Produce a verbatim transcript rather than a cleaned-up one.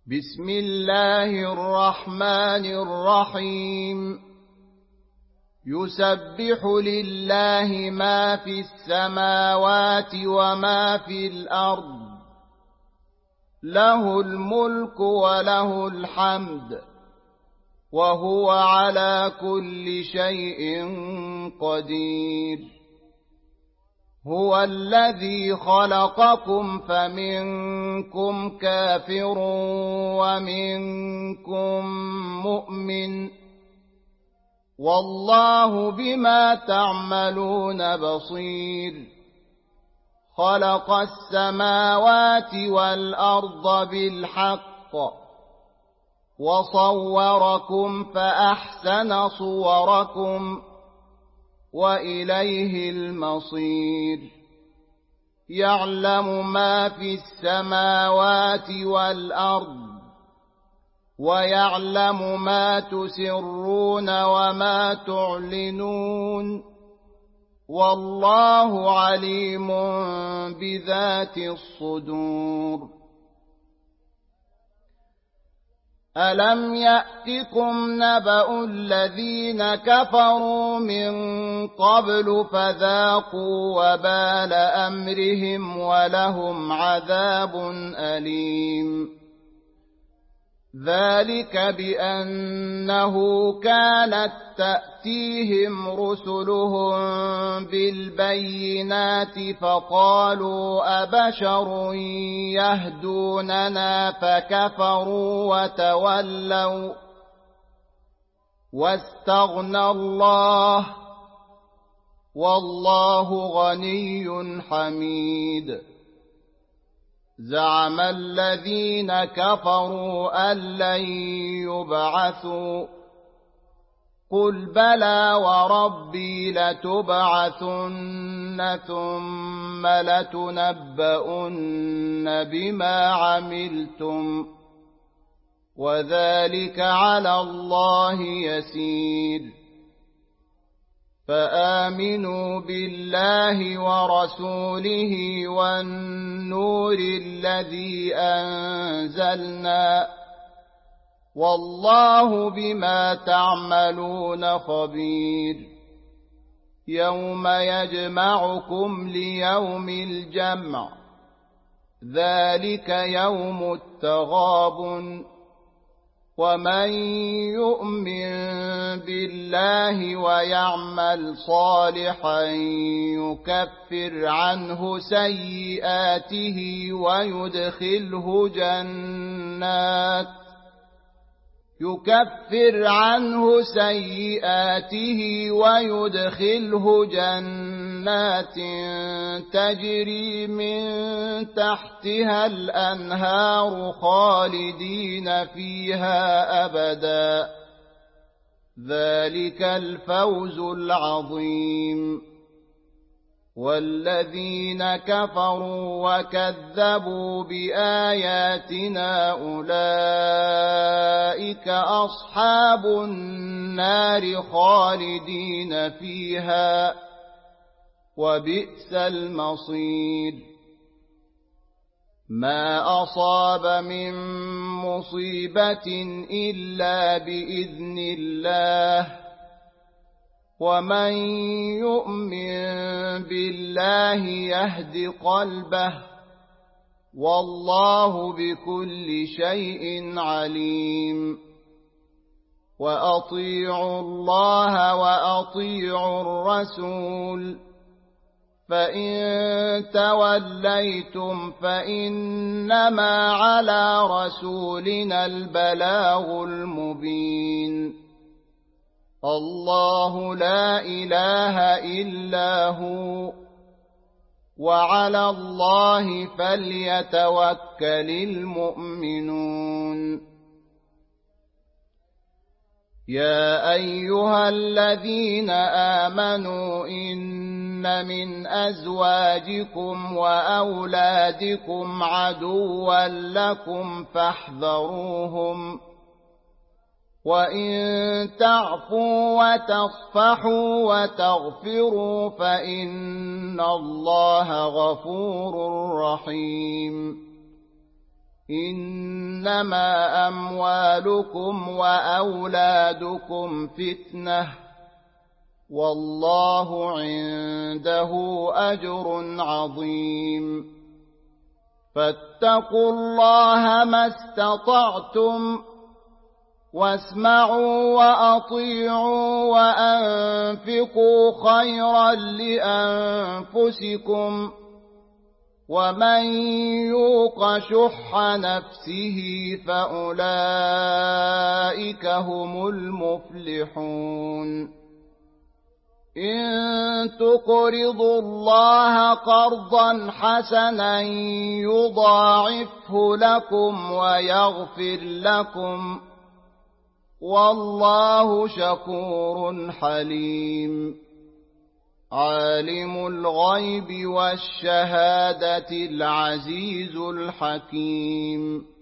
بسم الله الرحمن الرحيم يسبح لله ما في السماوات وما في الأرض له الملك وله الحمد وهو على كل شيء قدير هو الذي خلقكم فمنكم كافر ومنكم مؤمن والله بما تعملون بصير خلق السماوات والأرض بالحق وصوركم فأحسن صوركم وإليه المصير يعلم ما في السماوات والأرض ويعلم ما تسرون وما تعلنون والله عليم بذات الصدور ألم يأتكم نبأ الذين كفروا من قبل فذاقوا وبال أمرهم ولهم عذاب أليم ذلك بأنه كانت تأتيهم رسلهم بالبينات فقالوا أبشر يهدوننا فكفروا وتولوا واستغنى الله والله غني حميد زعم الذين كفروا أن لن يبعثوا قل بلى وربي لتبعثن ثم لتنبؤن بما عملتم وذلك على الله يسير فآمنوا بالله ورسوله والنور الذي أنزلنا والله بما تعملون خبير يوم يجمعكم ليوم الجمع ذلك يوم التغابن ومن يؤمن بالله ويعمل صالحا يكفر عنه سيئاته ويدخله جنات يكفر عنه سيئاته ويدخله جنات تجري من تحتها الأنهار خالدين فيها أبدا ذلك الفوز العظيم والذين كفروا وكذبوا بآياتنا أولئك أصحاب النار خالدين فيها وبئس المصير ما أصاب من مصيبة إلا بإذن الله ومن يؤمن بالله يهد قلبه والله بكل شيء عليم وأطيعوا الله وأطيعوا الرسول فإن توليتم فإنما على رسولنا البلاغ المبين الله لا إله إلا هو وعلى الله فليتوكل المؤمنون يا أيها الذين آمنوا إن من أزواجكم وأولادكم عدوا لكم فاحذروهم وإن تعفوا وتصفحوا وتغفروا فإن الله غفور رحيم إنما أموالكم وأولادكم فتنة والله عنده أجر عظيم فاتقوا الله ما استطعتم واسمعوا وأطيعوا وأنفقوا خيرا لأنفسكم ومن يوق شح نفسه فأولئك هم المفلحون إن تقرضوا الله قرضا حسنا يضاعفه لكم ويغفر لكم والله شكور حليم عالم الغيب والشهادة العزيز الحكيم